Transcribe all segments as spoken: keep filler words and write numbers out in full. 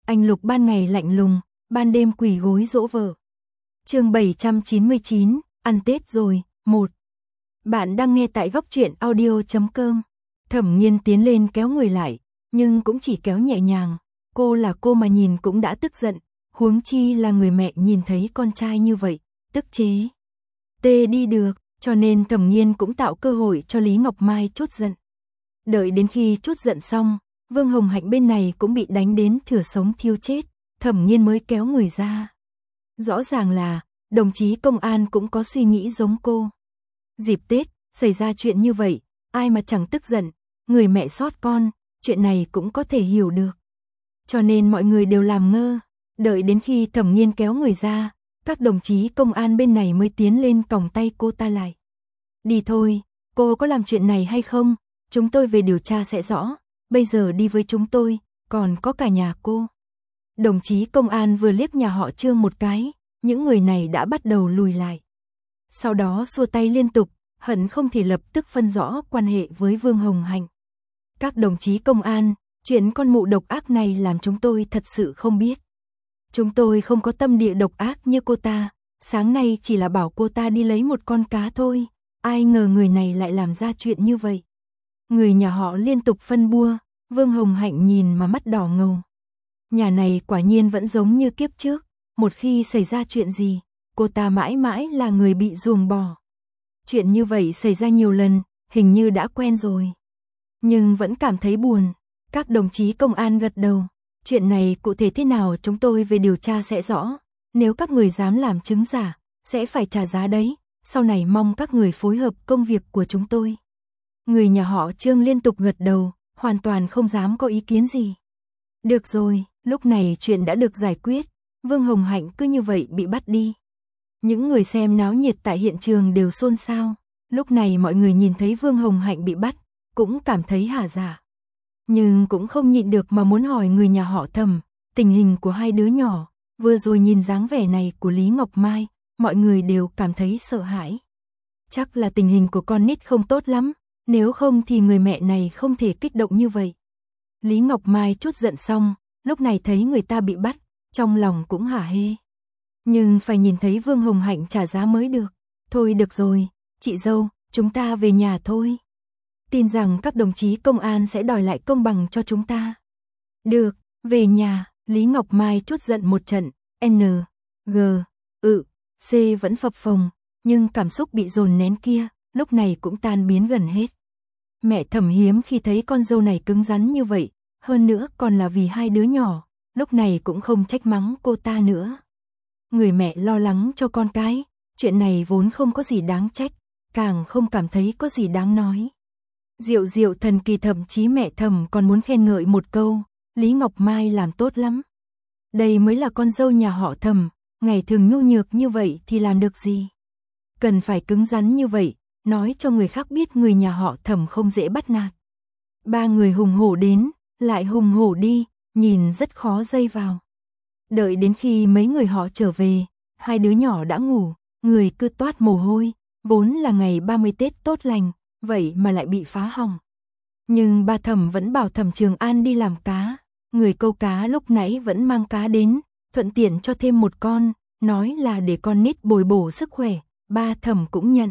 anh Lục ban ngày lạnh lùng, ban đêm quỳ gối dỗ vợ. Chương bảy trăm chín mươi chín, ăn Tết rồi, một. Bạn đang nghe tại góc truyện audio chấm com. Thẩm Nghiên tiến lên kéo người lại, nhưng cũng chỉ kéo nhẹ nhàng, cô là cô mà nhìn cũng đã tức giận, huống chi là người mẹ nhìn thấy con trai như vậy, tức chế. Tê đi được, cho nên Thẩm Nghiên cũng tạo cơ hội cho Lý Ngọc Mai trút giận. Đợi đến khi trút giận xong, Vương Hồng Hạnh bên này cũng bị đánh đến thừa sống thiêu chết, Thẩm Nghiên mới kéo người ra. Rõ ràng là, đồng chí công an cũng có suy nghĩ giống cô. Dịp Tết, xảy ra chuyện như vậy, ai mà chẳng tức giận, người mẹ sót con, chuyện này cũng có thể hiểu được. Cho nên mọi người đều làm ngơ, đợi đến khi Thẩm Nghiên kéo người ra, các đồng chí công an bên này mới tiến lên còng tay cô ta lại. Đi thôi, cô có làm chuyện này hay không, chúng tôi về điều tra sẽ rõ, bây giờ đi với chúng tôi, còn có cả nhà cô. Đồng chí công an vừa liếc nhà họ Trương một cái, những người này đã bắt đầu lùi lại. Sau đó xua tay liên tục, hận không thể lập tức phân rõ quan hệ với Vương Hồng Hạnh. Các đồng chí công an, chuyện con mụ độc ác này làm chúng tôi thật sự không biết. Chúng tôi không có tâm địa độc ác như cô ta, sáng nay chỉ là bảo cô ta đi lấy một con cá thôi, ai ngờ người này lại làm ra chuyện như vậy. Người nhà họ liên tục phân bua, Vương Hồng Hạnh nhìn mà mắt đỏ ngầu. Nhà này quả nhiên vẫn giống như kiếp trước, một khi xảy ra chuyện gì, cô ta mãi mãi là người bị ruồng bỏ. Chuyện như vậy xảy ra nhiều lần, hình như đã quen rồi. Nhưng vẫn cảm thấy buồn, các đồng chí công an gật đầu. Chuyện này cụ thể thế nào chúng tôi về điều tra sẽ rõ, nếu các người dám làm chứng giả, sẽ phải trả giá đấy, sau này mong các người phối hợp công việc của chúng tôi. Người nhà họ Trương liên tục gật đầu, hoàn toàn không dám có ý kiến gì. Được rồi, lúc này chuyện đã được giải quyết, Vương Hồng Hạnh cứ như vậy bị bắt đi. Những người xem náo nhiệt tại hiện trường đều xôn xao, lúc này mọi người nhìn thấy Vương Hồng Hạnh bị bắt, cũng cảm thấy hả dạ. Nhưng cũng không nhịn được mà muốn hỏi người nhà họ Thẩm, tình hình của hai đứa nhỏ, vừa rồi nhìn dáng vẻ này của Lý Ngọc Mai, mọi người đều cảm thấy sợ hãi. Chắc là tình hình của con nít không tốt lắm, nếu không thì người mẹ này không thể kích động như vậy. Lý Ngọc Mai trút giận xong, lúc này thấy người ta bị bắt, trong lòng cũng hả hê. Nhưng phải nhìn thấy Vương Hồng Hạnh trả giá mới được. Thôi được rồi, chị dâu, chúng ta về nhà thôi. Tin rằng các đồng chí công an sẽ đòi lại công bằng cho chúng ta. Được, về nhà, Lý Ngọc Mai trút giận một trận, N, G, ự, C vẫn phập phồng, nhưng cảm xúc bị dồn nén kia, lúc này cũng tan biến gần hết. Mẹ Thẩm hiếm khi thấy con dâu này cứng rắn như vậy, hơn nữa còn là vì hai đứa nhỏ, lúc này cũng không trách mắng cô ta nữa. Người mẹ lo lắng cho con cái, chuyện này vốn không có gì đáng trách, càng không cảm thấy có gì đáng nói. Diệu diệu thần kỳ, thậm chí mẹ Thẩm còn muốn khen ngợi một câu, Lý Ngọc Mai làm tốt lắm. Đây mới là con dâu nhà họ Thẩm, ngày thường nhu nhược như vậy thì làm được gì. Cần phải cứng rắn như vậy, nói cho người khác biết người nhà họ Thẩm không dễ bắt nạt. Ba người hùng hổ đến, lại hùng hổ đi, nhìn rất khó dây vào. Đợi đến khi mấy người họ trở về, hai đứa nhỏ đã ngủ, người cứ toát mồ hôi, vốn là ngày ba mươi Tết tốt lành, vậy mà lại bị phá hỏng. Nhưng ba Thẩm vẫn bảo Thẩm Trường An đi làm cá, người câu cá lúc nãy vẫn mang cá đến, thuận tiện cho thêm một con, nói là để con nít bồi bổ sức khỏe, ba Thẩm cũng nhận.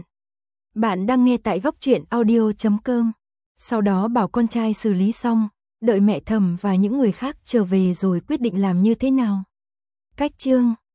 Bạn đang nghe tại góc truyện audio chấm com. Sau đó bảo con trai xử lý xong, đợi mẹ Thẩm và những người khác trở về rồi quyết định làm như thế nào. Cách chương